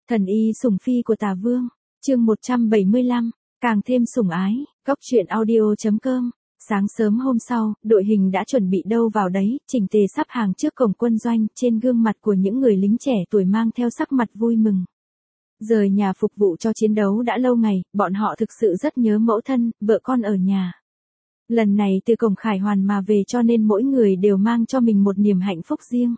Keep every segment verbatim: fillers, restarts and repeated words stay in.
Thần y sủng phi của Tả Vương, chương một trăm bảy mươi lăm, càng thêm sủng ái, góc truyện audio.com. Sáng sớm hôm sau, đội hình đã chuẩn bị đâu vào đấy, chỉnh tề sắp hàng trước cổng quân doanh, trên gương mặt của những người lính trẻ tuổi mang theo sắc mặt vui mừng. Rời nhà phục vụ cho chiến đấu đã lâu ngày, bọn họ thực sự rất nhớ mẫu thân, vợ con ở nhà. Lần này từ cổng Khải Hoàn mà về cho nên mỗi người đều mang cho mình một niềm hạnh phúc riêng.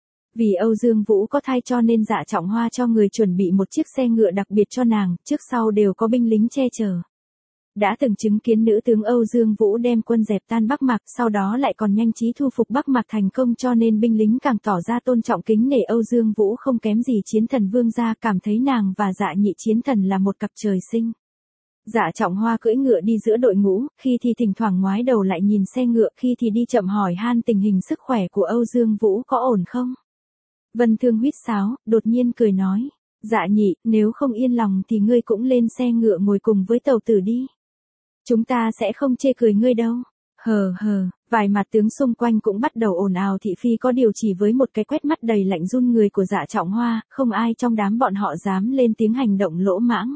Vì Âu Dương Vũ có thai cho nên Dạ Trọng Hoa cho người chuẩn bị một chiếc xe ngựa đặc biệt cho nàng, trước sau đều có binh lính che chở. Đã từng chứng kiến nữ tướng Âu Dương Vũ đem quân dẹp tan Bắc Mạc, sau đó lại còn nhanh trí thu phục Bắc Mạc thành công cho nên binh lính càng tỏ ra tôn trọng kính nể Âu Dương Vũ không kém gì chiến thần vương gia, cảm thấy nàng và Dạ nhị chiến thần là một cặp trời sinh. Dạ Trọng Hoa cưỡi ngựa đi giữa đội ngũ, khi thì thỉnh thoảng ngoái đầu lại nhìn xe ngựa, khi thì đi chậm hỏi han tình hình sức khỏe của Âu Dương Vũ có ổn không. Vân Thương huýt sáo, đột nhiên cười nói, Dạ nhị, nếu không yên lòng thì ngươi cũng lên xe ngựa ngồi cùng với tàu tử đi. Chúng ta sẽ không chê cười ngươi đâu. Hờ hờ, vài mặt tướng xung quanh cũng bắt đầu ồn ào thị phi, có điều chỉ với một cái quét mắt đầy lạnh run người của Dạ Trọng Hoa, không ai trong đám bọn họ dám lên tiếng hành động lỗ mãng.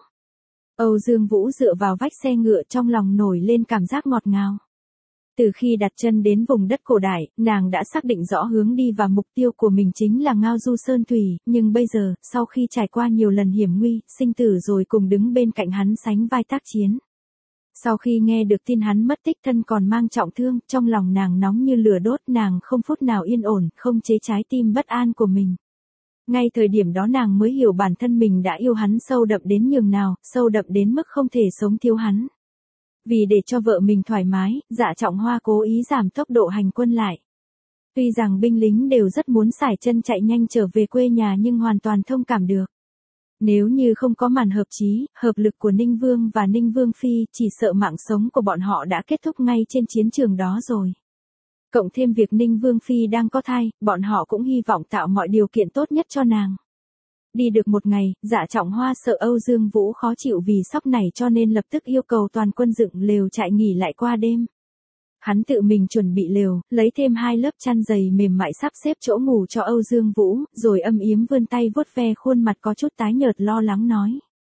Âu Dương Vũ dựa vào vách xe ngựa, trong lòng nổi lên cảm giác ngọt ngào. Từ khi đặt chân đến vùng đất cổ đại, nàng đã xác định rõ hướng đi và mục tiêu của mình chính là Ngao Du Sơn Thủy, nhưng bây giờ, sau khi trải qua nhiều lần hiểm nguy, sinh tử rồi cùng đứng bên cạnh hắn sánh vai tác chiến. Sau khi nghe được tin hắn mất tích, thân còn mang trọng thương, trong lòng nàng nóng như lửa đốt, nàng không phút nào yên ổn, không chế trái tim bất an của mình. Ngay thời điểm đó nàng mới hiểu bản thân mình đã yêu hắn sâu đậm đến nhường nào, sâu đậm đến mức không thể sống thiếu hắn. Vì để cho vợ mình thoải mái, Dạ Trọng Hoa cố ý giảm tốc độ hành quân lại. Tuy rằng binh lính đều rất muốn sải chân chạy nhanh trở về quê nhà nhưng hoàn toàn thông cảm được. Nếu như không có màn hợp chí, hợp lực của Ninh Vương và Ninh Vương Phi, chỉ sợ mạng sống của bọn họ đã kết thúc ngay trên chiến trường đó rồi. Cộng thêm việc Ninh Vương Phi đang có thai, bọn họ cũng hy vọng tạo mọi điều kiện tốt nhất cho nàng. Đi được một ngày, Dạ Trọng Hoa sợ Âu Dương Vũ khó chịu vì sóc này cho nên lập tức yêu cầu toàn quân dựng lều trại nghỉ lại qua đêm. Hắn tự mình chuẩn bị lều, lấy thêm hai lớp chăn dày mềm mại sắp xếp chỗ ngủ cho Âu Dương Vũ, rồi âm yếm vươn tay vuốt ve khuôn mặt có chút tái nhợt lo lắng nói.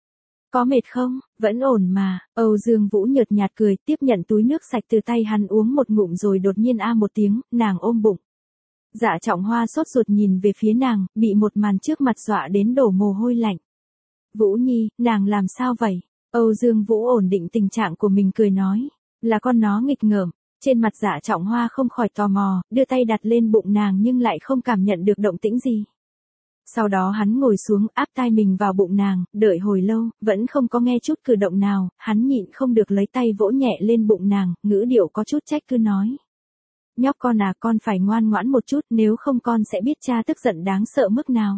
Có mệt không? Vẫn ổn mà. Âu Dương Vũ nhợt nhạt cười, tiếp nhận túi nước sạch từ tay hắn uống một ngụm rồi đột nhiên a một tiếng, nàng ôm bụng. Dạ Trọng Hoa sốt ruột nhìn về phía nàng, bị một màn trước mặt dọa đến đổ mồ hôi lạnh. Vũ Nhi, nàng làm sao vậy? Âu Dương Vũ ổn định tình trạng của mình cười nói, là con nó nghịch ngợm. Trên mặt Dạ Trọng Hoa không khỏi tò mò, đưa tay đặt lên bụng nàng nhưng lại không cảm nhận được động tĩnh gì. Sau đó hắn ngồi xuống, áp tai mình vào bụng nàng, đợi hồi lâu, vẫn không có nghe chút cử động nào, hắn nhịn không được lấy tay vỗ nhẹ lên bụng nàng, ngữ điệu có chút trách cứ nói. Nhóc con à, con phải ngoan ngoãn một chút, nếu không con sẽ biết cha tức giận đáng sợ mức nào.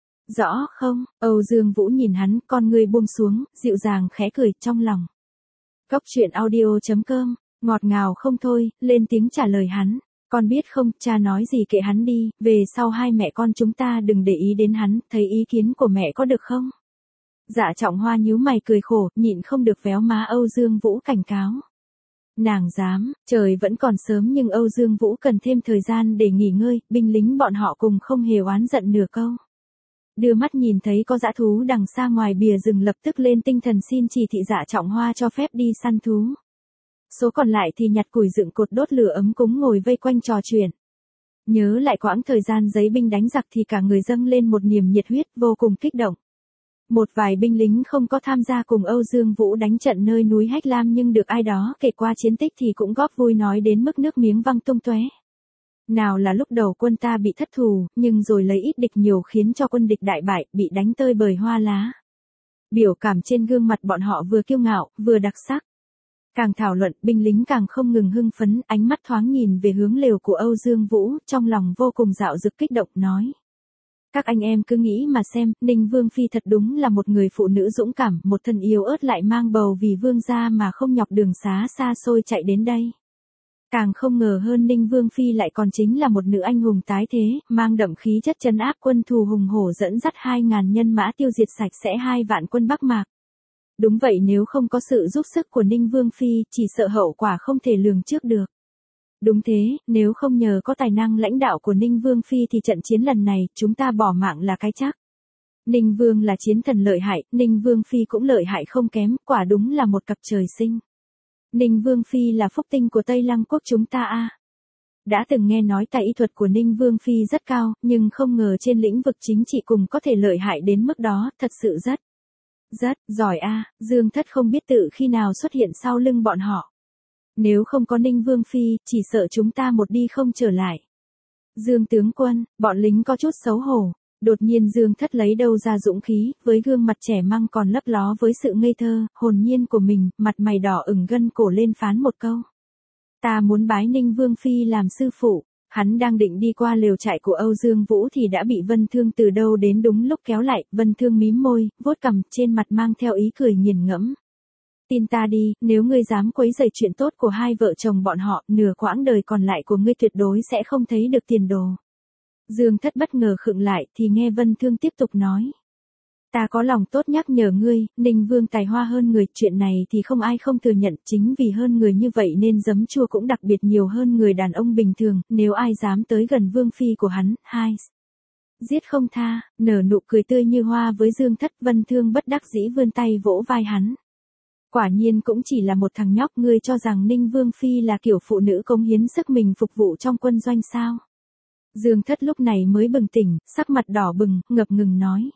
Rõ không? Âu Dương Vũ nhìn hắn, con người buông xuống, dịu dàng khẽ cười trong lòng. Góc truyện audio.com, ngọt ngào không thôi, lên tiếng trả lời hắn. Con biết không, cha nói gì kệ hắn đi, về sau hai mẹ con chúng ta đừng để ý đến hắn, thấy ý kiến của mẹ có được không? Dạ Trọng Hoa nhíu mày cười khổ, nhịn không được véo má Âu Dương Vũ cảnh cáo. Nàng dám, trời vẫn còn sớm nhưng Âu Dương Vũ cần thêm thời gian để nghỉ ngơi, binh lính bọn họ cùng không hề oán giận nửa câu. Đưa mắt nhìn thấy có dã thú đằng xa ngoài bìa rừng lập tức lên tinh thần xin chỉ thị Dạ Trọng Hoa cho phép đi săn thú. Số còn lại thì nhặt củi dựng cột đốt lửa ấm cúng ngồi vây quanh trò chuyện. Nhớ lại quãng thời gian giấy binh đánh giặc thì cả người dâng lên một niềm nhiệt huyết vô cùng kích động. Một vài binh lính không có tham gia cùng Âu Dương Vũ đánh trận nơi núi Hách Lam nhưng được ai đó kể qua chiến tích thì cũng góp vui nói đến mức nước miếng văng tung tóe. Nào là lúc đầu quân ta bị thất thù, nhưng rồi lấy ít địch nhiều khiến cho quân địch đại bại, bị đánh tơi bời hoa lá. Biểu cảm trên gương mặt bọn họ vừa kiêu ngạo, vừa đặc sắc. Càng thảo luận, binh lính càng không ngừng hưng phấn, ánh mắt thoáng nhìn về hướng lều của Âu Dương Vũ, trong lòng vô cùng dạo dực kích động nói. Các anh em cứ nghĩ mà xem, Ninh Vương Phi thật đúng là một người phụ nữ dũng cảm, một thân yếu ớt lại mang bầu vì vương gia mà không nhọc đường xá xa xôi chạy đến đây. Càng không ngờ hơn Ninh Vương Phi lại còn chính là một nữ anh hùng tái thế, mang đậm khí chất trấn áp quân thù hùng hổ dẫn dắt hai ngàn nhân mã tiêu diệt sạch sẽ hai vạn quân Bắc Mạc. Đúng vậy, nếu không có sự giúp sức của Ninh Vương Phi, chỉ sợ hậu quả không thể lường trước được. Đúng thế, nếu không nhờ có tài năng lãnh đạo của Ninh Vương Phi thì trận chiến lần này, chúng ta bỏ mạng là cái chắc. Ninh Vương là chiến thần lợi hại, Ninh Vương Phi cũng lợi hại không kém, quả đúng là một cặp trời sinh. Ninh Vương Phi là phúc tinh của Tây Lăng quốc chúng ta a. Đã từng nghe nói tài y thuật của Ninh Vương Phi rất cao, nhưng không ngờ trên lĩnh vực chính trị cùng có thể lợi hại đến mức đó, thật sự rất, rất giỏi a. Dương Thất không biết tự khi nào xuất hiện sau lưng bọn họ. Nếu không có Ninh Vương Phi, chỉ sợ chúng ta một đi không trở lại. Dương tướng quân, bọn lính có chút xấu hổ. Đột nhiên Dương Thất lấy đâu ra dũng khí, với gương mặt trẻ măng còn lấp ló với sự ngây thơ, hồn nhiên của mình, mặt mày đỏ ửng gân cổ lên phán một câu. Ta muốn bái Ninh Vương Phi làm sư phụ. Hắn đang định đi qua lều trại của Âu Dương Vũ thì đã bị Vân Thương từ đâu đến đúng lúc kéo lại, Vân Thương mím môi, vuốt cằm, trên mặt mang theo ý cười nghiền ngẫm. Tin ta đi, nếu ngươi dám quấy rầy chuyện tốt của hai vợ chồng bọn họ, nửa quãng đời còn lại của ngươi tuyệt đối sẽ không thấy được tiền đồ. Dương Thất bất ngờ khựng lại thì nghe Vân Thương tiếp tục nói. Ta có lòng tốt nhắc nhở ngươi, Ninh Vương tài hoa hơn người, chuyện này thì không ai không thừa nhận, chính vì hơn người như vậy nên giấm chua cũng đặc biệt nhiều hơn người đàn ông bình thường, nếu ai dám tới gần Vương Phi của hắn, hai. Giết không tha, nở nụ cười tươi như hoa với Dương Thất. Vân Thương bất đắc dĩ vươn tay vỗ vai hắn. Quả nhiên cũng chỉ là một thằng nhóc, ngươi cho rằng Ninh Vương Phi là kiểu phụ nữ cống hiến sức mình phục vụ trong quân doanh sao? Dương Thất lúc này mới bừng tỉnh, sắc mặt đỏ bừng, ngập ngừng nói.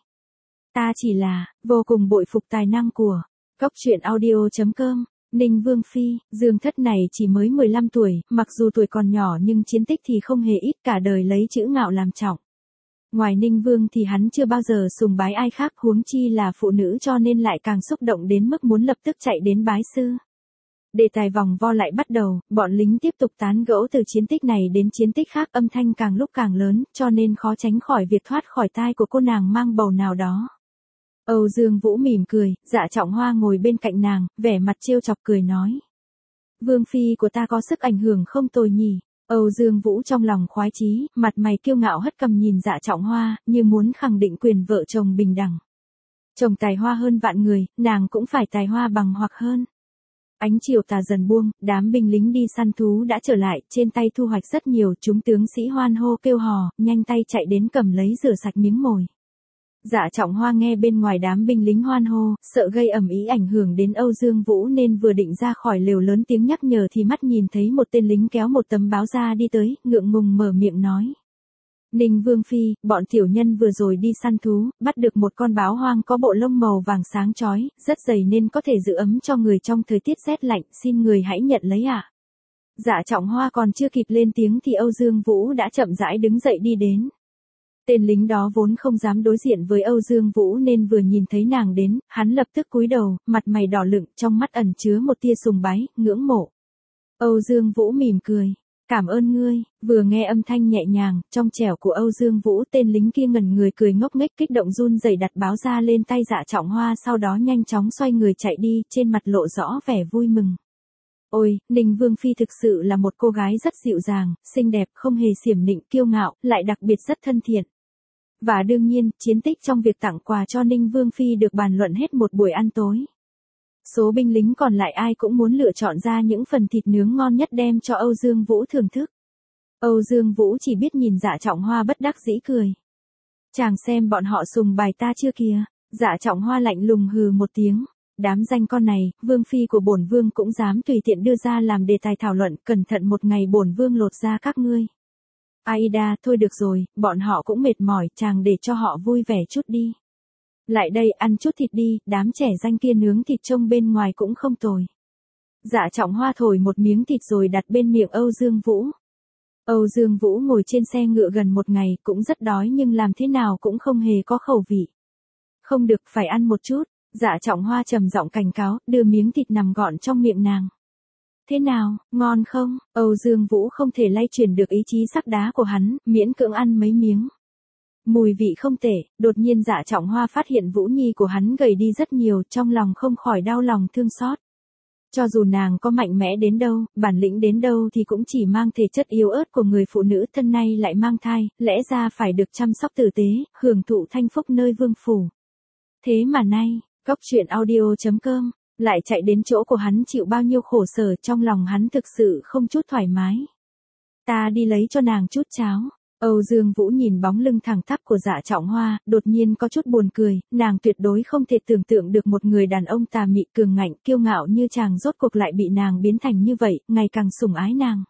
Ta chỉ là, vô cùng bội phục tài năng của, Cốc truyện audio chấm com, Ninh Vương Phi. Dương Thất này chỉ mới mười lăm tuổi, mặc dù tuổi còn nhỏ nhưng chiến tích thì không hề ít, cả đời lấy chữ ngạo làm trọng. Ngoài Ninh Vương thì hắn chưa bao giờ sùng bái ai khác, huống chi là phụ nữ, cho nên lại càng xúc động đến mức muốn lập tức chạy đến bái sư. Đề tài vòng vo lại bắt đầu, bọn lính tiếp tục tán gẫu từ chiến tích này đến chiến tích khác, âm thanh càng lúc càng lớn, cho nên khó tránh khỏi việc thoát khỏi tai của cô nàng mang bầu nào đó. Âu Dương Vũ mỉm cười, Dạ Trọng Hoa ngồi bên cạnh nàng, vẻ mặt trêu chọc cười nói. Vương Phi của ta có sức ảnh hưởng không tồi nhỉ? Âu Dương Vũ trong lòng khoái chí, mặt mày kiêu ngạo hất cầm nhìn Dạ Trọng Hoa, như muốn khẳng định quyền vợ chồng bình đẳng. Chồng tài hoa hơn vạn người, nàng cũng phải tài hoa bằng hoặc hơn. Ánh chiều tà dần buông, đám binh lính đi săn thú đã trở lại, trên tay thu hoạch rất nhiều, chúng tướng sĩ hoan hô kêu hò, nhanh tay chạy đến cầm lấy rửa sạch miếng mồi. Dạ Trọng Hoa nghe bên ngoài đám binh lính hoan hô, sợ gây ầm ĩ ảnh hưởng đến Âu Dương Vũ nên vừa định ra khỏi lều lớn tiếng nhắc nhở thì mắt nhìn thấy một tên lính kéo một tấm báo ra đi tới, ngượng ngùng mở miệng nói. Ninh Vương Phi, bọn tiểu nhân vừa rồi đi săn thú, bắt được một con báo hoang có bộ lông màu vàng sáng chói, rất dày nên có thể giữ ấm cho người trong thời tiết rét lạnh, xin người hãy nhận lấy ạ. À. Dạ Trọng Hoa còn chưa kịp lên tiếng thì Âu Dương Vũ đã chậm rãi đứng dậy đi đến. Tên lính đó vốn không dám đối diện với Âu Dương Vũ nên vừa nhìn thấy nàng đến, hắn lập tức cúi đầu, mặt mày đỏ lựng, trong mắt ẩn chứa một tia sùng bái, ngưỡng mộ. Âu Dương Vũ mỉm cười. Cảm ơn ngươi. Vừa nghe âm thanh nhẹ nhàng, trong trẻo của Âu Dương Vũ, tên lính kia ngẩn người cười ngốc nghếch kích động run rẩy đặt báo ra lên tay Dạ Trọng Hoa, sau đó nhanh chóng xoay người chạy đi, trên mặt lộ rõ vẻ vui mừng. Ôi, Ninh Vương Phi thực sự là một cô gái rất dịu dàng, xinh đẹp, không hề xiểm nịnh, kiêu ngạo, lại đặc biệt rất thân thiện. Và đương nhiên, chiến tích trong việc tặng quà cho Ninh Vương Phi được bàn luận hết một buổi ăn tối. Số binh lính còn lại ai cũng muốn lựa chọn ra những phần thịt nướng ngon nhất đem cho Âu Dương Vũ thưởng thức. Âu Dương Vũ chỉ biết nhìn Dạ Trọng Hoa bất đắc dĩ cười. Chàng xem bọn họ sùng bài ta chưa kìa. Dạ Trọng Hoa lạnh lùng hừ một tiếng. Đám danh con này, Vương Phi của bổn Vương cũng dám tùy tiện đưa ra làm đề tài thảo luận, cẩn thận một ngày bổn Vương lột ra các ngươi. Aida, thôi được rồi, bọn họ cũng mệt mỏi, chàng để cho họ vui vẻ chút đi. Lại đây, ăn chút thịt đi, đám trẻ danh kia nướng thịt trông bên ngoài cũng không tồi. Dạ Trọng Hoa thổi một miếng thịt rồi đặt bên miệng Âu Dương Vũ. Âu Dương Vũ ngồi trên xe ngựa gần một ngày, cũng rất đói nhưng làm thế nào cũng không hề có khẩu vị. Không được, phải ăn một chút. Dạ Trọng Hoa trầm giọng cảnh cáo, đưa miếng thịt nằm gọn trong miệng nàng. Thế nào, ngon không? Âu Dương Vũ không thể lay chuyển được ý chí sắt đá của hắn, miễn cưỡng ăn mấy miếng. Mùi vị không tệ, đột nhiên Dạ Trọng Hoa phát hiện Vũ Nhi của hắn gầy đi rất nhiều, trong lòng không khỏi đau lòng thương xót. Cho dù nàng có mạnh mẽ đến đâu, bản lĩnh đến đâu thì cũng chỉ mang thể chất yếu ớt của người phụ nữ thân nay lại mang thai, lẽ ra phải được chăm sóc tử tế, hưởng thụ thanh phúc nơi vương phủ. Thế mà nay, Cốc truyện audio chấm com, lại chạy đến chỗ của hắn chịu bao nhiêu khổ sở, trong lòng hắn thực sự không chút thoải mái. Ta đi lấy cho nàng chút cháo. Âu Dương Vũ nhìn bóng lưng thẳng tắp của Dạ Trọng Hoa, đột nhiên có chút buồn cười, nàng tuyệt đối không thể tưởng tượng được một người đàn ông tà mị cường ngạnh kiêu ngạo như chàng rốt cuộc lại bị nàng biến thành như vậy, ngày càng sủng ái nàng.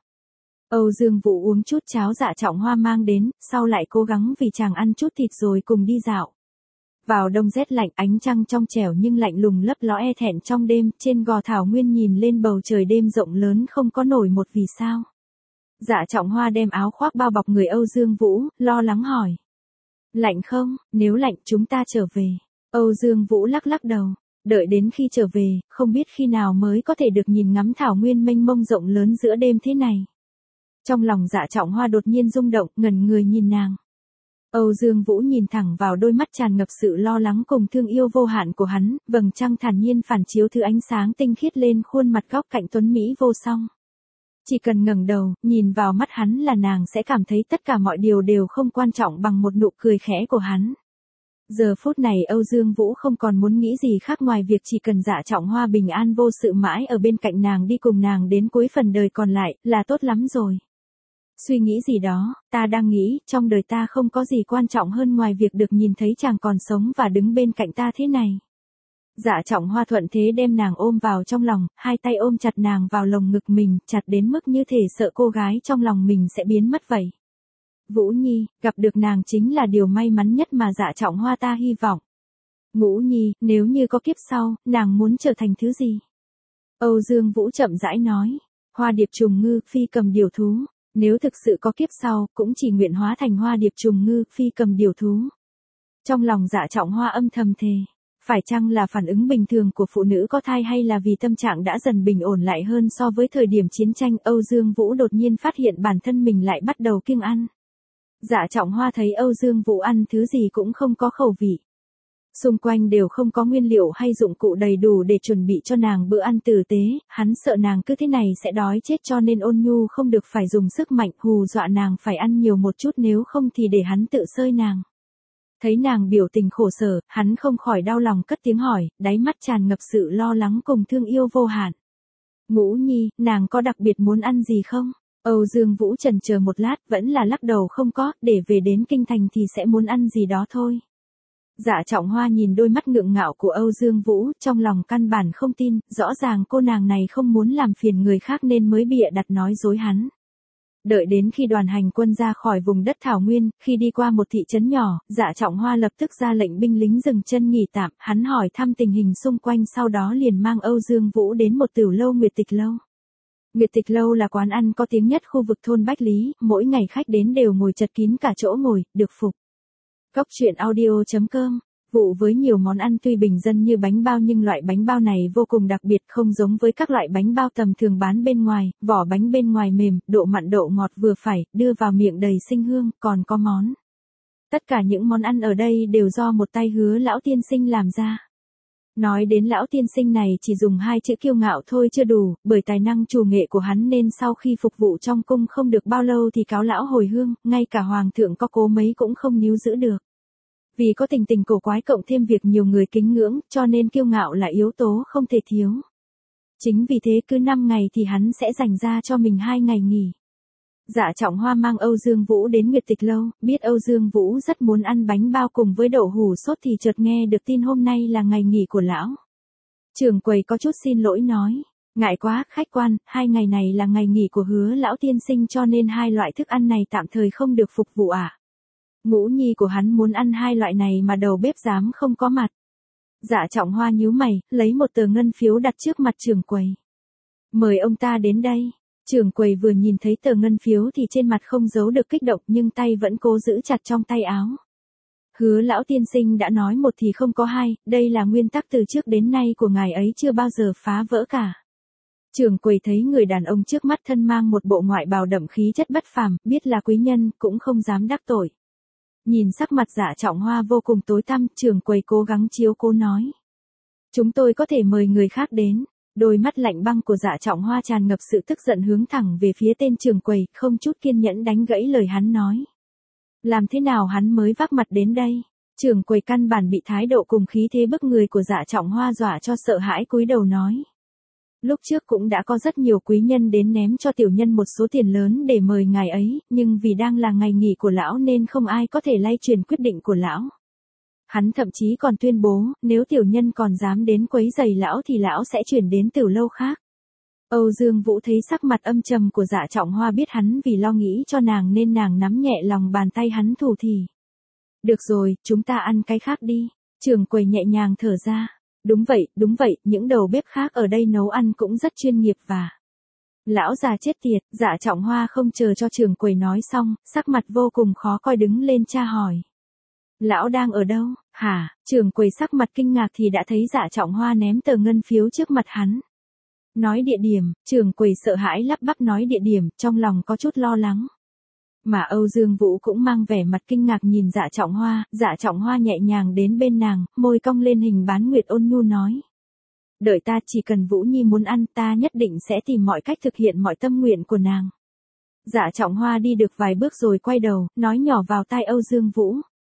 Âu Dương Vũ uống chút cháo Dạ Trọng Hoa mang đến, sau lại cố gắng vì chàng ăn chút thịt rồi cùng đi dạo. Vào đông rét lạnh, ánh trăng trong trẻo nhưng lạnh lùng lấp ló e thẹn trong đêm, trên gò thảo nguyên nhìn lên bầu trời đêm rộng lớn không có nổi một vì sao. Dạ Trọng Hoa đem áo khoác bao bọc người Âu Dương Vũ, lo lắng hỏi. Lạnh không, nếu lạnh chúng ta trở về. Âu Dương Vũ lắc lắc đầu, đợi đến khi trở về, không biết khi nào mới có thể được nhìn ngắm thảo nguyên mênh mông rộng lớn giữa đêm thế này. Trong lòng Dạ Trọng Hoa đột nhiên rung động, ngẩn người nhìn nàng. Âu Dương Vũ nhìn thẳng vào đôi mắt tràn ngập sự lo lắng cùng thương yêu vô hạn của hắn, vầng trăng thản nhiên phản chiếu thứ ánh sáng tinh khiết lên khuôn mặt góc cạnh tuấn mỹ vô song. Chỉ cần ngẩng đầu, nhìn vào mắt hắn là nàng sẽ cảm thấy tất cả mọi điều đều không quan trọng bằng một nụ cười khẽ của hắn. Giờ phút này Âu Dương Vũ không còn muốn nghĩ gì khác ngoài việc chỉ cần Dạ Trọng Hoa bình an vô sự mãi ở bên cạnh nàng đi cùng nàng đến cuối phần đời còn lại, là tốt lắm rồi. Suy nghĩ gì đó, ta đang nghĩ, trong đời ta không có gì quan trọng hơn ngoài việc được nhìn thấy chàng còn sống và đứng bên cạnh ta thế này. Dạ Trọng Hoa thuận thế đem nàng ôm vào trong lòng, hai tay ôm chặt nàng vào lồng ngực mình, chặt đến mức như thể sợ cô gái trong lòng mình sẽ biến mất vậy. Vũ Nhi, gặp được nàng chính là điều may mắn nhất mà Dạ Trọng Hoa ta hy vọng. Ngũ Nhi, nếu như có kiếp sau, nàng muốn trở thành thứ gì? Âu Dương Vũ chậm rãi nói, hoa điệp trùng ngư, phi cầm điểu thú. Nếu thực sự có kiếp sau, cũng chỉ nguyện hóa thành hoa điệp trùng ngư, phi cầm điểu thú. Trong lòng Dạ Trọng Hoa âm thầm thề. Phải chăng là phản ứng bình thường của phụ nữ có thai hay là vì tâm trạng đã dần bình ổn lại hơn so với thời điểm chiến tranh, Âu Dương Vũ đột nhiên phát hiện bản thân mình lại bắt đầu kiêng ăn. Dạ Trọng Hoa thấy Âu Dương Vũ ăn thứ gì cũng không có khẩu vị. Xung quanh đều không có nguyên liệu hay dụng cụ đầy đủ để chuẩn bị cho nàng bữa ăn tử tế, hắn sợ nàng cứ thế này sẽ đói chết cho nên ôn nhu không được phải dùng sức mạnh hù dọa nàng phải ăn nhiều một chút nếu không thì để hắn tự sơi nàng. Thấy nàng biểu tình khổ sở, hắn không khỏi đau lòng cất tiếng hỏi, đáy mắt tràn ngập sự lo lắng cùng thương yêu vô hạn. Ngũ Nhi, nàng có đặc biệt muốn ăn gì không? Âu Dương Vũ chần chờ một lát vẫn là lắc đầu không có, để về đến kinh thành thì sẽ muốn ăn gì đó thôi. Dạ Trọng Hoa nhìn đôi mắt ngượng ngạo của Âu Dương Vũ, trong lòng căn bản không tin, rõ ràng cô nàng này không muốn làm phiền người khác nên mới bịa đặt nói dối hắn. Đợi đến khi đoàn hành quân ra khỏi vùng đất Thảo Nguyên, khi đi qua một thị trấn nhỏ, Dạ Trọng Hoa lập tức ra lệnh binh lính dừng chân nghỉ tạm, hắn hỏi thăm tình hình xung quanh sau đó liền mang Âu Dương Vũ đến một tửu lâu Nguyệt Tịch Lâu. Nguyệt Tịch Lâu là quán ăn có tiếng nhất khu vực thôn Bách Lý, mỗi ngày khách đến đều ngồi chật kín cả chỗ ngồi, được phục. Góc truyện audio chấm com. Vụ với nhiều món ăn tuy bình dân như bánh bao nhưng loại bánh bao này vô cùng đặc biệt, không giống với các loại bánh bao tầm thường bán bên ngoài, vỏ bánh bên ngoài mềm, độ mặn độ ngọt vừa phải, đưa vào miệng đầy sinh hương, còn có món. Tất cả những món ăn ở đây đều do một tay Hứa lão tiên sinh làm ra. Nói đến lão tiên sinh này chỉ dùng hai chữ kiêu ngạo thôi chưa đủ, bởi tài năng chủ nghệ của hắn nên sau khi phục vụ trong cung không được bao lâu thì cáo lão hồi hương, ngay cả hoàng thượng có cố mấy cũng không níu giữ được. Vì có tình tình cổ quái cộng thêm việc nhiều người kính ngưỡng, cho nên kiêu ngạo là yếu tố không thể thiếu. Chính vì thế cứ năm ngày thì hắn sẽ dành ra cho mình hai ngày nghỉ. Dạ Trọng Hoa mang Âu Dương Vũ đến Nguyệt Tịch Lâu, biết Âu Dương Vũ rất muốn ăn bánh bao cùng với đậu hủ sốt thì chợt nghe được tin hôm nay là ngày nghỉ của lão. Trưởng quầy có chút xin lỗi nói, ngại quá, khách quan, hai ngày này là ngày nghỉ của Hứa lão tiên sinh cho nên hai loại thức ăn này tạm thời không được phục vụ ạ. À? Ngũ Nhi của hắn muốn ăn hai loại này mà đầu bếp dám không có mặt. Dạ Trọng Hoa nhíu mày, lấy một tờ ngân phiếu đặt trước mặt trưởng quầy. Mời ông ta đến đây. Trưởng quầy vừa nhìn thấy tờ ngân phiếu thì trên mặt không giấu được kích động nhưng tay vẫn cố giữ chặt trong tay áo. Hứa lão tiên sinh đã nói một thì không có hai, đây là nguyên tắc từ trước đến nay của ngài ấy chưa bao giờ phá vỡ cả. Trưởng quầy thấy người đàn ông trước mắt thân mang một bộ ngoại bào đậm khí chất bất phàm, biết là quý nhân, cũng không dám đắc tội. Nhìn sắc mặt Dạ Trọng Hoa vô cùng tối tăm, trưởng quầy cố gắng chiếu cố nói. Chúng tôi có thể mời người khác đến. Đôi mắt lạnh băng của Dạ Trọng Hoa tràn ngập sự tức giận hướng thẳng về phía tên trưởng quầy, không chút kiên nhẫn đánh gãy lời hắn nói. Làm thế nào hắn mới vác mặt đến đây? Trưởng quầy căn bản bị thái độ cùng khí thế bức người của Dạ Trọng Hoa dọa cho sợ hãi cúi đầu nói. Lúc trước cũng đã có rất nhiều quý nhân đến ném cho tiểu nhân một số tiền lớn để mời ngài ấy, nhưng vì đang là ngày nghỉ của lão nên không ai có thể lay truyền quyết định của lão. Hắn thậm chí còn tuyên bố, nếu tiểu nhân còn dám đến quấy rầy lão thì lão sẽ chuyển đến Tử lâu khác. Âu Dương Vũ thấy sắc mặt âm trầm của Dạ Trọng Hoa, biết hắn vì lo nghĩ cho nàng nên nàng nắm nhẹ lòng bàn tay hắn thủ thỉ. Được rồi, chúng ta ăn cái khác đi. Trưởng quầy nhẹ nhàng thở ra. Đúng vậy, đúng vậy, những đầu bếp khác ở đây nấu ăn cũng rất chuyên nghiệp và... Lão già chết tiệt, Dạ Trọng Hoa không chờ cho trưởng quầy nói xong, sắc mặt vô cùng khó coi đứng lên tra hỏi. Lão đang ở đâu, hả? Trưởng quầy sắc mặt kinh ngạc thì đã thấy Dạ Trọng Hoa ném tờ ngân phiếu trước mặt hắn. Nói địa điểm, trưởng quầy sợ hãi lắp bắp nói địa điểm, trong lòng có chút lo lắng. Mà Âu Dương Vũ cũng mang vẻ mặt kinh ngạc nhìn Dạ Trọng Hoa, Dạ Trọng Hoa nhẹ nhàng đến bên nàng, môi cong lên hình bán nguyệt ôn nhu nói. Đợi ta, chỉ cần Vũ Nhi muốn ăn ta nhất định sẽ tìm mọi cách thực hiện mọi tâm nguyện của nàng. Dạ Trọng Hoa đi được vài bước rồi quay đầu, nói nhỏ vào tai Âu Dương Vũ.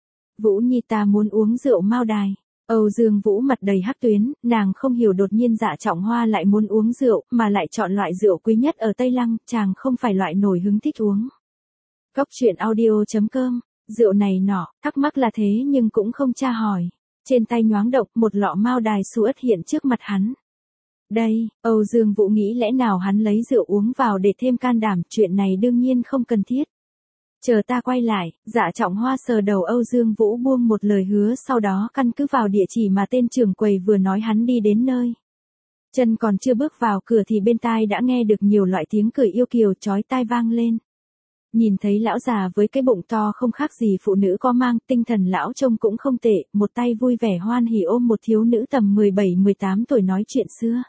Vũ Nhi, ta muốn uống rượu Mao Đài. Âu Dương Vũ mặt đầy hắc tuyến, nàng không hiểu đột nhiên Dạ Trọng Hoa lại muốn uống rượu, mà lại chọn loại rượu quý nhất ở Tây Lăng, chàng không phải loại nổi hứng thích uống. Góc truyện audio chấm com, rượu này nọ, thắc mắc là thế nhưng cũng không tra hỏi. Trên tay nhoáng động, một lọ Mao Đài xuất hiện trước mặt hắn. Đây, Âu Dương Vũ nghĩ lẽ nào hắn lấy rượu uống vào để thêm can đảm, chuyện này đương nhiên không cần thiết. Chờ ta quay lại, Dạ Trọng Hoa sờ đầu Âu Dương Vũ buông một lời hứa, sau đó căn cứ vào địa chỉ mà tên trưởng quầy vừa nói hắn đi đến nơi. Chân còn chưa bước vào cửa thì bên tai đã nghe được nhiều loại tiếng cười yêu kiều chói tai vang lên. Nhìn thấy lão già với cái bụng to không khác gì phụ nữ có mang, tinh thần lão trông cũng không tệ, một tay vui vẻ hoan hỉ ôm một thiếu nữ tầm mười bảy mười tám tuổi nói chuyện xưa.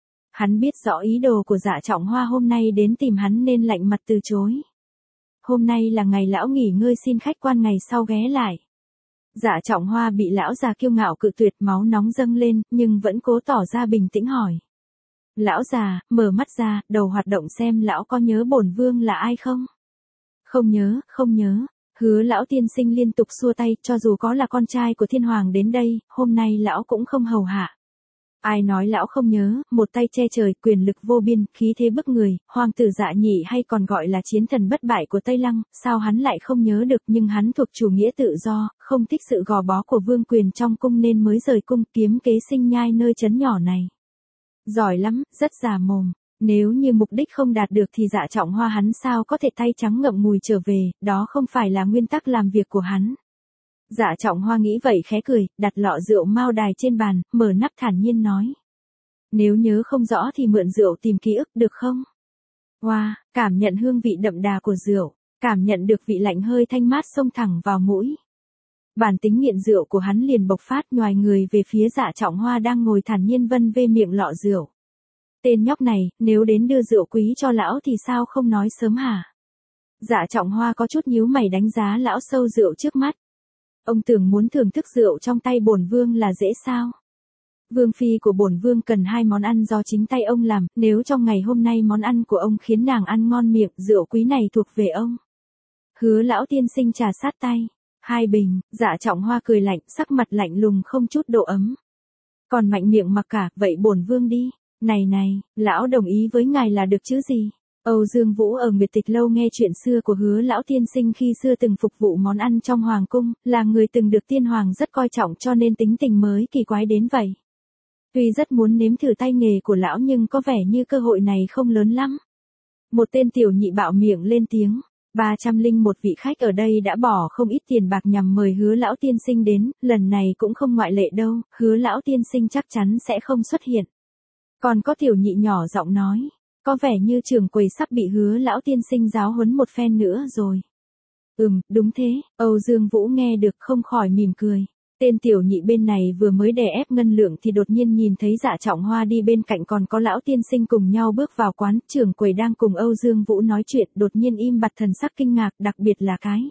Hắn biết rõ ý đồ của Dạ Trọng Hoa hôm nay đến tìm hắn nên lạnh mặt từ chối. Hôm nay là ngày lão nghỉ ngơi, xin khách quan ngày sau ghé lại. Dạ Trọng Hoa bị lão già kiêu ngạo cự tuyệt, máu nóng dâng lên, nhưng vẫn cố tỏ ra bình tĩnh hỏi. Lão già, mở mắt ra, đầu hoạt động xem lão có nhớ bổn vương là ai không? Không nhớ, không nhớ. Hứa lão tiên sinh liên tục xua tay, cho dù có là con trai của thiên hoàng đến đây, hôm nay lão cũng không hầu hạ. Ai nói lão không nhớ, một tay che trời, quyền lực vô biên, khí thế bức người, hoàng tử Dạ Nhị hay còn gọi là chiến thần bất bại của Tây Lăng, sao hắn lại không nhớ được, nhưng hắn thuộc chủ nghĩa tự do, không thích sự gò bó của vương quyền trong cung nên mới rời cung kiếm kế sinh nhai nơi trấn nhỏ này. Giỏi lắm, rất già mồm. Nếu như mục đích không đạt được thì Dạ Trọng Hoa hắn sao có thể tay trắng ngậm ngùi trở về, đó không phải là nguyên tắc làm việc của hắn. Dạ Trọng Hoa nghĩ vậy khẽ cười, đặt lọ rượu Mao Đài trên bàn, mở nắp thản nhiên nói. Nếu nhớ không rõ thì mượn rượu tìm ký ức được không? Hoa, wow, cảm nhận hương vị đậm đà của rượu, cảm nhận được vị lạnh hơi thanh mát xông thẳng vào mũi. Bản tính nghiện rượu của hắn liền bộc phát, nhoài người về phía Dạ Trọng Hoa đang ngồi thản nhiên vân vê miệng lọ rượu. Tên nhóc này, nếu đến đưa rượu quý cho lão thì sao không nói sớm hả? Dạ Trọng Hoa có chút nhíu mày đánh giá lão sâu rượu trước mắt. Ông tưởng muốn thưởng thức rượu trong tay bổn vương là dễ sao? Vương phi của bổn vương cần hai món ăn do chính tay ông làm, nếu trong ngày hôm nay món ăn của ông khiến nàng ăn ngon miệng, rượu quý này thuộc về ông. Hứa lão tiên sinh trà sát tay. Hai bình, Dạ Trọng Hoa cười lạnh, sắc mặt lạnh lùng không chút độ ấm. Còn mạnh miệng mặc cả, vậy bổn vương đi. Này này, lão đồng ý với ngài là được chứ gì? Âu Dương Vũ ở Nguyệt Tịch Lâu nghe chuyện xưa của Hứa lão tiên sinh khi xưa từng phục vụ món ăn trong hoàng cung, là người từng được tiên hoàng rất coi trọng cho nên tính tình mới kỳ quái đến vậy. Tuy rất muốn nếm thử tay nghề của lão nhưng có vẻ như cơ hội này không lớn lắm. Một tên tiểu nhị bạo miệng lên tiếng. ba trăm lẻ một vị khách ở đây đã bỏ không ít tiền bạc nhằm mời Hứa lão tiên sinh đến, lần này cũng không ngoại lệ đâu, Hứa lão tiên sinh chắc chắn sẽ không xuất hiện. Còn có tiểu nhị nhỏ giọng nói, có vẻ như trưởng quầy sắp bị Hứa lão tiên sinh giáo huấn một phen nữa rồi. Ừm, đúng thế, Âu Dương Vũ nghe được không khỏi mỉm cười. Tên tiểu nhị bên này vừa mới đè ép ngân lượng thì đột nhiên nhìn thấy Dạ Trọng Hoa đi bên cạnh còn có lão tiên sinh cùng nhau bước vào quán, trưởng quầy đang cùng Âu Dương Vũ nói chuyện, đột nhiên im bặt thần sắc kinh ngạc, đặc biệt là cái.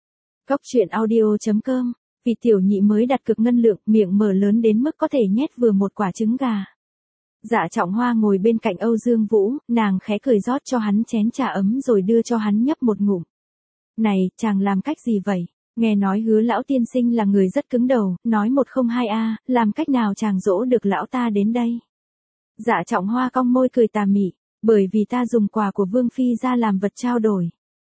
Góc truyện audio chấm com, vì tiểu nhị mới đặt cược ngân lượng, miệng mở lớn đến mức có thể nhét vừa một quả trứng gà. Dạ Trọng Hoa ngồi bên cạnh Âu Dương Vũ, nàng khẽ cười rót cho hắn chén trà ấm rồi đưa cho hắn nhấp một ngụm. Này, chàng làm cách gì vậy? Nghe nói Hứa lão tiên sinh là người rất cứng đầu, nói một không hai a, làm cách nào chàng dỗ được lão ta đến đây? Dạ Trọng Hoa cong môi cười tà mị, bởi vì ta dùng quà của Vương Phi ra làm vật trao đổi.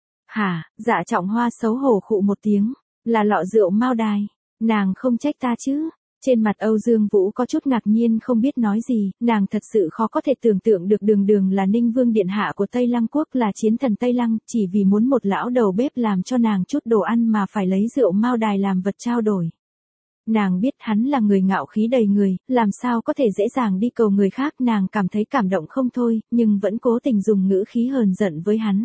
Hả, Dạ Trọng Hoa xấu hổ khụ một tiếng, là lọ rượu Mao Đài, nàng không trách ta chứ. Trên mặt Âu Dương Vũ có chút ngạc nhiên không biết nói gì, nàng thật sự khó có thể tưởng tượng được Đường Đường là Ninh Vương điện hạ của Tây Lăng quốc, là chiến thần Tây Lăng, chỉ vì muốn một lão đầu bếp làm cho nàng chút đồ ăn mà phải lấy rượu Mao Đài làm vật trao đổi. Nàng biết hắn là người ngạo khí đầy người, làm sao có thể dễ dàng đi cầu người khác, nàng cảm thấy cảm động không thôi, nhưng vẫn cố tình dùng ngữ khí hờn giận với hắn.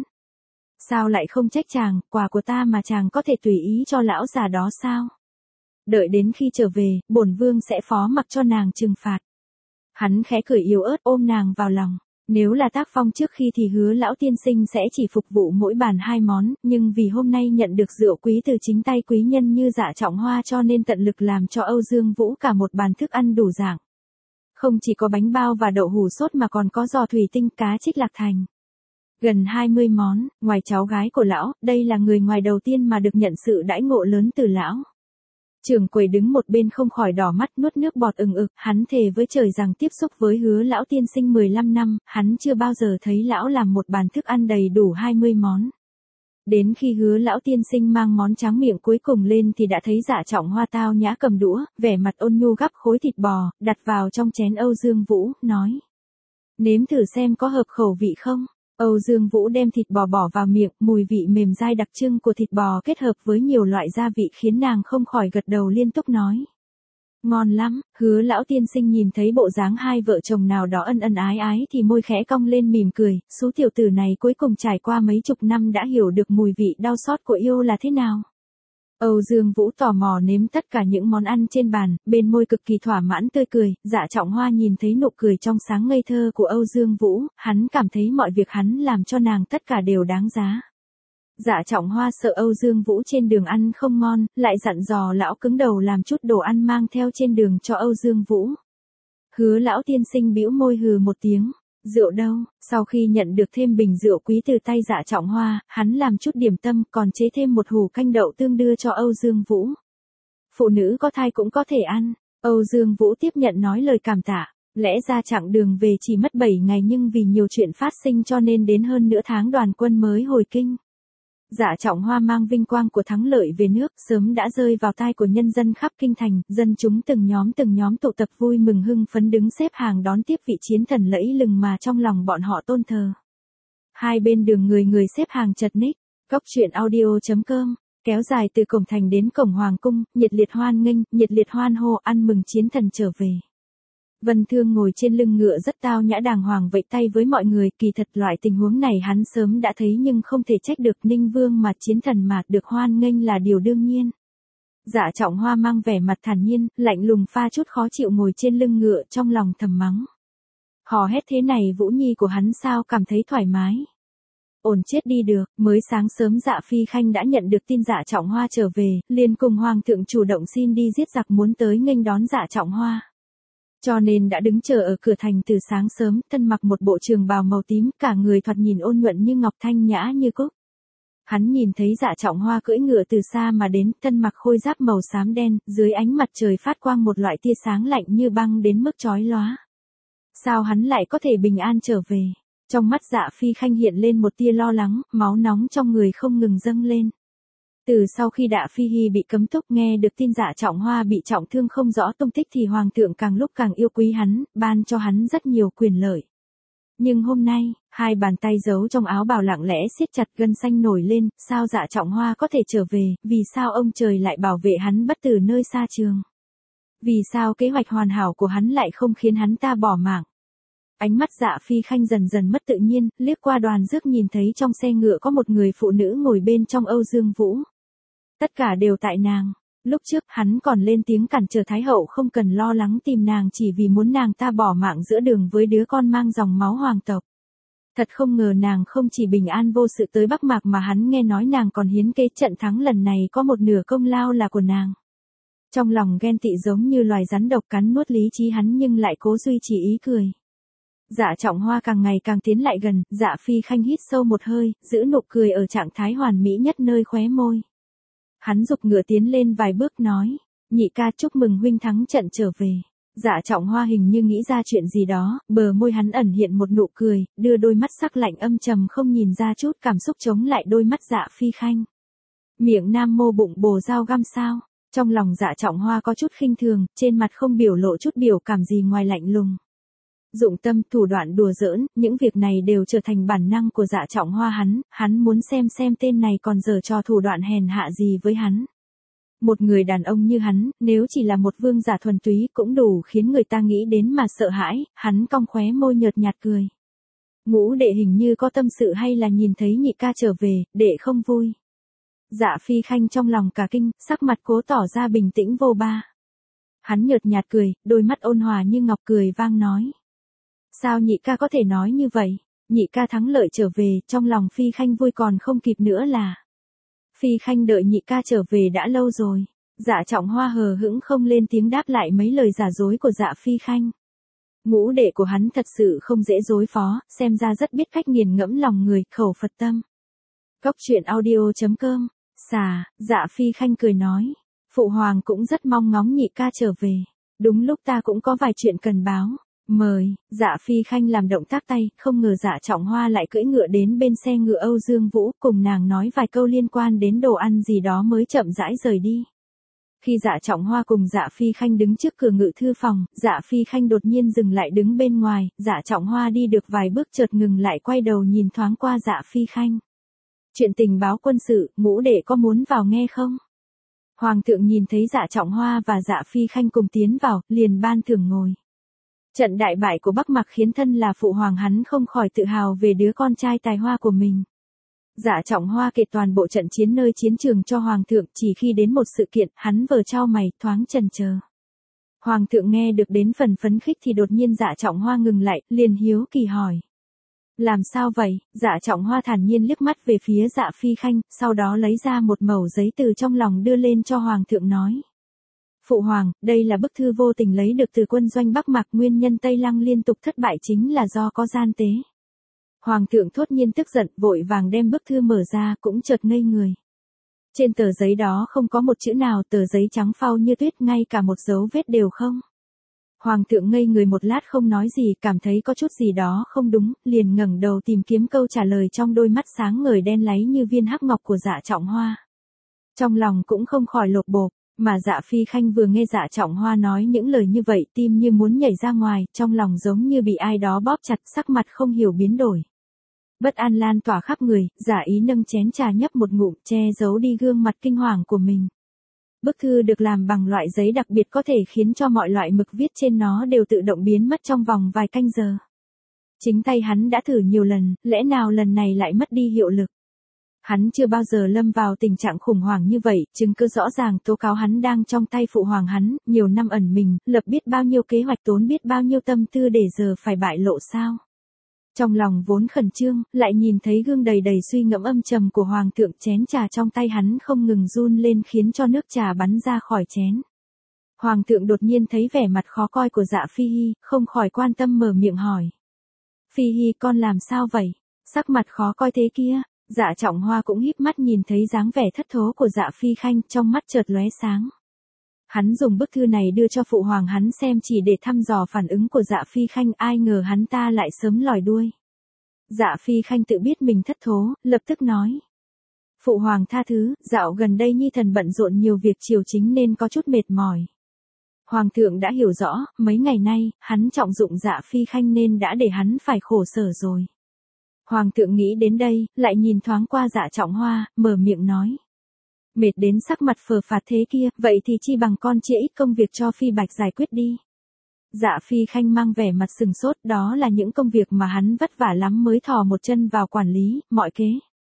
Sao lại không trách chàng, quà của ta mà chàng có thể tùy ý cho lão già đó sao? Đợi đến khi trở về, bổn vương sẽ phó mặc cho nàng trừng phạt. Hắn khẽ cười yếu ớt ôm nàng vào lòng. Nếu là tác phong trước khi thì hứa lão tiên sinh sẽ chỉ phục vụ mỗi bàn hai món, nhưng vì hôm nay nhận được rượu quý từ chính tay quý nhân như Dạ Trọng Hoa cho nên tận lực làm cho Âu Dương Vũ cả một bàn thức ăn đủ dạng. Không chỉ có bánh bao và đậu hủ sốt mà còn có giò thủy tinh, cá trích lạc thành. Gần hai mươi món, ngoài cháu gái của lão, đây là người ngoài đầu tiên mà được nhận sự đãi ngộ lớn từ lão. Trưởng quầy đứng một bên không khỏi đỏ mắt nuốt nước bọt ừng ực, hắn thề với trời rằng tiếp xúc với hứa lão tiên sinh mười lăm năm, hắn chưa bao giờ thấy lão làm một bàn thức ăn đầy đủ hai mươi món. Đến khi hứa lão tiên sinh mang món tráng miệng cuối cùng lên thì đã thấy Dạ Trọng Hoa tao nhã cầm đũa, vẻ mặt ôn nhu gắp khối thịt bò, đặt vào trong chén Âu Dương Vũ, nói. Nếm thử xem có hợp khẩu vị không? Âu Dương Vũ đem thịt bò bỏ vào miệng, mùi vị mềm dai đặc trưng của thịt bò kết hợp với nhiều loại gia vị khiến nàng không khỏi gật đầu liên tục nói. Ngon lắm, hứa lão tiên sinh nhìn thấy bộ dáng hai vợ chồng nào đó ân ân ái ái thì môi khẽ cong lên mỉm cười, số tiểu tử này cuối cùng trải qua mấy chục năm đã hiểu được mùi vị đau xót của yêu là thế nào. Âu Dương Vũ tò mò nếm tất cả những món ăn trên bàn, bên môi cực kỳ thỏa mãn tươi cười, Dạ Trọng Hoa nhìn thấy nụ cười trong sáng ngây thơ của Âu Dương Vũ, hắn cảm thấy mọi việc hắn làm cho nàng tất cả đều đáng giá. Dạ Trọng Hoa sợ Âu Dương Vũ trên đường ăn không ngon, lại dặn dò lão cứng đầu làm chút đồ ăn mang theo trên đường cho Âu Dương Vũ. Hứa lão tiên sinh bĩu môi hừ một tiếng. Rượu đâu? Sau khi nhận được thêm bình rượu quý từ tay Dạ Trọng Hoa, hắn làm chút điểm tâm còn chế thêm một hũ canh đậu tương đưa cho Âu Dương Vũ. Phụ nữ có thai cũng có thể ăn. Âu Dương Vũ tiếp nhận nói lời cảm tạ. Lẽ ra chặng đường về chỉ mất bảy ngày nhưng vì nhiều chuyện phát sinh cho nên đến hơn nửa tháng đoàn quân mới hồi kinh. Dạ Trọng Hoa mang vinh quang của thắng lợi về nước sớm đã rơi vào tai của nhân dân khắp kinh thành, dân chúng từng nhóm từng nhóm tụ tập vui mừng hưng phấn đứng xếp hàng đón tiếp vị chiến thần lẫy lừng mà trong lòng bọn họ tôn thờ. Hai bên đường người người xếp hàng chật ních, Cốc truyện audio chấm com, kéo dài từ cổng thành đến cổng hoàng cung, nhiệt liệt hoan nghênh, nhiệt liệt hoan hô ăn mừng chiến thần trở về. Vân Thương ngồi trên lưng ngựa rất tao nhã đàng hoàng vẫy tay với mọi người, kỳ thật loại tình huống này hắn sớm đã thấy nhưng không thể trách được Ninh Vương mà chiến thần mà được hoan nghênh là điều đương nhiên. Dạ Trọng Hoa mang vẻ mặt thản nhiên, lạnh lùng pha chút khó chịu ngồi trên lưng ngựa trong lòng thầm mắng. Hò hét thế này Vũ Nhi của hắn sao cảm thấy thoải mái. Ổn chết đi được, mới sáng sớm Dạ Phi Khanh đã nhận được tin Dạ Trọng Hoa trở về, liền cùng Hoàng thượng chủ động xin đi giết giặc muốn tới nghênh đón Dạ Trọng Hoa. Cho nên đã đứng chờ ở cửa thành từ sáng sớm, thân mặc một bộ trường bào màu tím, cả người thoạt nhìn ôn nhuận như ngọc thanh nhã như cúc. Hắn nhìn thấy Dạ Trọng Hoa cưỡi ngựa từ xa mà đến, thân mặc khôi giáp màu xám đen, dưới ánh mặt trời phát quang một loại tia sáng lạnh như băng đến mức chói lóa. Sao hắn lại có thể bình an trở về? Trong mắt Dạ Phi Khanh hiện lên một tia lo lắng, máu nóng trong người không ngừng dâng lên. Từ sau khi Đạ Phi Hy bị cấm túc nghe được tin Dạ Trọng Hoa bị trọng thương không rõ tung tích thì Hoàng thượng càng lúc càng yêu quý hắn, ban cho hắn rất nhiều quyền lợi. Nhưng hôm nay, hai bàn tay giấu trong áo bào lặng lẽ siết chặt gân xanh nổi lên, sao Dạ Trọng Hoa có thể trở về, vì sao ông trời lại bảo vệ hắn bất tử nơi xa trường? Vì sao kế hoạch hoàn hảo của hắn lại không khiến hắn ta bỏ mạng? Ánh mắt Dạ Phi Khanh dần dần mất tự nhiên, liếc qua đoàn rước nhìn thấy trong xe ngựa có một người phụ nữ ngồi bên trong Âu Dương Vũ. Tất cả đều tại nàng. Lúc trước hắn còn lên tiếng cản trở Thái hậu không cần lo lắng tìm nàng chỉ vì muốn nàng ta bỏ mạng giữa đường với đứa con mang dòng máu hoàng tộc. Thật không ngờ nàng không chỉ bình an vô sự tới Bắc Mạc mà hắn nghe nói nàng còn hiến kế trận thắng lần này có một nửa công lao là của nàng. Trong lòng ghen tị giống như loài rắn độc cắn nuốt lý trí hắn nhưng lại cố duy trì ý cười. Dạ Trọng Hoa càng ngày càng tiến lại gần, Dạ Phi Khanh hít sâu một hơi, giữ nụ cười ở trạng thái hoàn mỹ nhất nơi khóe môi. Hắn giục ngựa tiến lên vài bước nói, nhị ca chúc mừng huynh thắng trận trở về. Dạ Trọng Hoa hình như nghĩ ra chuyện gì đó, bờ môi hắn ẩn hiện một nụ cười, đưa đôi mắt sắc lạnh âm trầm không nhìn ra chút cảm xúc chống lại đôi mắt Dạ Phi Khanh. Miệng nam mô bụng bồ dao găm sao? Trong lòng Dạ Trọng Hoa có chút khinh thường, trên mặt không biểu lộ chút biểu cảm gì ngoài lạnh lùng. Dụng tâm, thủ đoạn đùa giỡn, những việc này đều trở thành bản năng của Dạ Trọng Hoa hắn, hắn muốn xem xem tên này còn giở trò thủ đoạn hèn hạ gì với hắn. Một người đàn ông như hắn, nếu chỉ là một vương giả thuần túy cũng đủ khiến người ta nghĩ đến mà sợ hãi, hắn cong khóe môi nhợt nhạt cười. Ngũ đệ hình như có tâm sự hay là nhìn thấy nhị ca trở về, đệ không vui. Dạ Phi Khanh trong lòng cả kinh, sắc mặt cố tỏ ra bình tĩnh vô ba. Hắn nhợt nhạt cười, đôi mắt ôn hòa như ngọc cười vang nói. Sao nhị ca có thể nói như vậy? Nhị ca thắng lợi trở về, trong lòng Phi Khanh vui còn không kịp nữa là. Phi Khanh đợi nhị ca trở về đã lâu rồi. Dạ Trọng Hoa hờ hững không lên tiếng đáp lại mấy lời giả dối của Dạ Phi Khanh. Ngũ đệ của hắn thật sự không dễ đối phó, xem ra rất biết cách nghiền ngẫm lòng người, khẩu Phật tâm. Cốc truyện audio chấm com. Xà, Dạ Phi Khanh cười nói. Phụ hoàng cũng rất mong ngóng nhị ca trở về. Đúng lúc ta cũng có vài chuyện cần báo. Mời. Dạ Phi Khanh làm động tác tay, không ngờ Dạ Trọng Hoa lại cưỡi ngựa đến bên xe ngựa Âu Dương Vũ, cùng nàng nói vài câu liên quan đến đồ ăn gì đó mới chậm rãi rời đi. Khi Dạ Trọng Hoa cùng Dạ Phi Khanh đứng trước cửa ngự thư phòng, Dạ Phi Khanh đột nhiên dừng lại đứng bên ngoài, Dạ Trọng Hoa đi được vài bước chợt ngừng lại quay đầu nhìn thoáng qua Dạ Phi Khanh. Chuyện tình báo quân sự, ngũ đệ có muốn vào nghe không? Hoàng thượng nhìn thấy Dạ Trọng Hoa và Dạ Phi Khanh cùng tiến vào, liền ban thưởng ngồi. Trận đại bại của Bắc Mặc khiến thân là phụ hoàng hắn không khỏi tự hào về đứa con trai tài hoa của mình. Dạ Trọng Hoa kể toàn bộ trận chiến nơi chiến trường cho hoàng thượng, chỉ khi đến một sự kiện, hắn vờ trao mày, thoáng chần chờ. Hoàng thượng nghe được đến phần phấn khích thì đột nhiên Dạ Trọng Hoa ngừng lại, liền hiếu kỳ hỏi. Làm sao vậy? Dạ Trọng Hoa thản nhiên liếc mắt về phía Dạ Phi Khanh, sau đó lấy ra một mẩu giấy từ trong lòng đưa lên cho hoàng thượng nói. Phụ hoàng, đây là bức thư vô tình lấy được từ quân doanh Bắc Mạc, nguyên nhân Tây Lăng liên tục thất bại chính là do có gian tế. Hoàng thượng thốt nhiên tức giận, vội vàng đem bức thư mở ra, cũng chợt ngây người. Trên tờ giấy đó không có một chữ nào, tờ giấy trắng phau như tuyết, ngay cả một dấu vết đều không. Hoàng thượng ngây người một lát không nói gì, cảm thấy có chút gì đó không đúng, liền ngẩng đầu tìm kiếm câu trả lời trong đôi mắt sáng ngời đen láy như viên hắc ngọc của Dạ Trọng Hoa. Trong lòng cũng không khỏi lột bột. Mà Dạ Phi Khanh vừa nghe Dạ Trọng Hoa nói những lời như vậy, tim như muốn nhảy ra ngoài, trong lòng giống như bị ai đó bóp chặt, sắc mặt không hiểu biến đổi. Bất an lan tỏa khắp người, Dạ ý nâng chén trà nhấp một ngụm, che giấu đi gương mặt kinh hoàng của mình. Bức thư được làm bằng loại giấy đặc biệt có thể khiến cho mọi loại mực viết trên nó đều tự động biến mất trong vòng vài canh giờ. Chính tay hắn đã thử nhiều lần, lẽ nào lần này lại mất đi hiệu lực? Hắn chưa bao giờ lâm vào tình trạng khủng hoảng như vậy, chứng cứ rõ ràng tố cáo hắn đang trong tay phụ hoàng hắn, nhiều năm ẩn mình, lập biết bao nhiêu kế hoạch, tốn biết bao nhiêu tâm tư để giờ phải bại lộ sao. Trong lòng vốn khẩn trương, lại nhìn thấy gương đầy đầy suy ngẫm âm trầm của hoàng thượng, chén trà trong tay hắn không ngừng run lên khiến cho nước trà bắn ra khỏi chén. Hoàng thượng đột nhiên thấy vẻ mặt khó coi của Dạ Phi Hi, không khỏi quan tâm mở miệng hỏi. Phi Hi, con làm sao vậy? Sắc mặt khó coi thế kia. Dạ Trọng Hoa cũng híp mắt nhìn thấy dáng vẻ thất thố của Dạ Phi Khanh, trong mắt chợt lóe sáng. Hắn dùng bức thư này đưa cho phụ hoàng hắn xem chỉ để thăm dò phản ứng của Dạ Phi Khanh, ai ngờ hắn ta lại sớm lòi đuôi. Dạ Phi Khanh tự biết mình thất thố, lập tức nói. Phụ hoàng tha thứ, dạo gần đây nhi thần bận rộn nhiều việc triều chính nên có chút mệt mỏi. Hoàng thượng đã hiểu rõ, mấy ngày nay, hắn trọng dụng Dạ Phi Khanh nên đã để hắn phải khổ sở rồi. Hoàng thượng nghĩ đến đây, lại nhìn thoáng qua Dạ Trọng Hoa, mở miệng nói. Mệt đến sắc mặt phờ phạt thế kia, vậy thì chi bằng con chia ít công việc cho Phi Bạch giải quyết đi. Dạ Phi Khanh mang vẻ mặt sừng sốt, đó là những công việc mà hắn vất vả lắm mới thò một chân vào quản lý, mọi kế.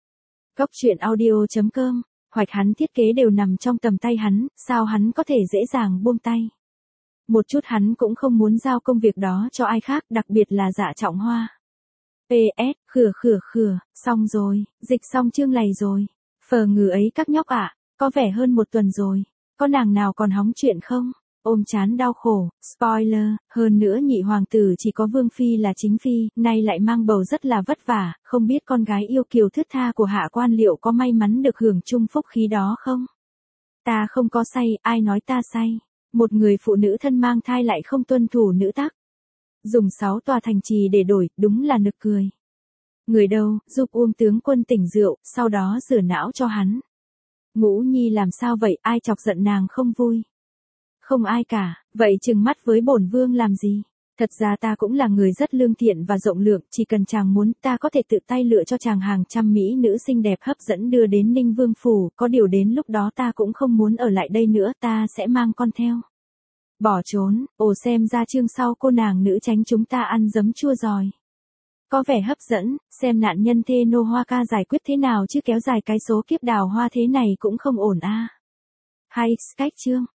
Cốc truyện audio chấm com, hoạch hắn thiết kế đều nằm trong tầm tay hắn, sao hắn có thể dễ dàng buông tay. Một chút hắn cũng không muốn giao công việc đó cho ai khác, đặc biệt là Dạ Trọng Hoa. pê ét, khửa khửa khửa, xong rồi, dịch xong chương này rồi. Phờ ngừ ấy các nhóc ạ, có vẻ hơn một tuần rồi. Có nàng nào còn hóng chuyện không? Ôm chán đau khổ, spoiler, hơn nữa nhị hoàng tử chỉ có Vương Phi là chính phi, nay lại mang bầu rất là vất vả, không biết con gái yêu kiều thướt tha của hạ quan liệu có may mắn được hưởng chung phúc khí đó không? Ta không có say, ai nói ta say? Một người phụ nữ thân mang thai lại không tuân thủ nữ tắc. Dùng sáu tòa thành trì để đổi, đúng là nực cười. Người đâu, giúp Uông tướng quân tỉnh rượu, sau đó rửa não cho hắn. Ngũ Nhi làm sao vậy, ai chọc giận nàng không vui? Không ai cả, vậy trừng mắt với bổn vương làm gì? Thật ra ta cũng là người rất lương thiện và rộng lượng, chỉ cần chàng muốn ta có thể tự tay lựa cho chàng hàng trăm mỹ nữ xinh đẹp hấp dẫn đưa đến Ninh Vương Phủ, có điều đến lúc đó ta cũng không muốn ở lại đây nữa, ta sẽ mang con theo. Bỏ trốn, ồ xem ra chương sau cô nàng nữ tránh chúng ta ăn giấm chua giòi. Có vẻ hấp dẫn, xem nạn nhân thê nô hoa ca giải quyết thế nào chứ kéo dài cái số kiếp đào hoa thế này cũng không ổn a. À. Hay, cách chương.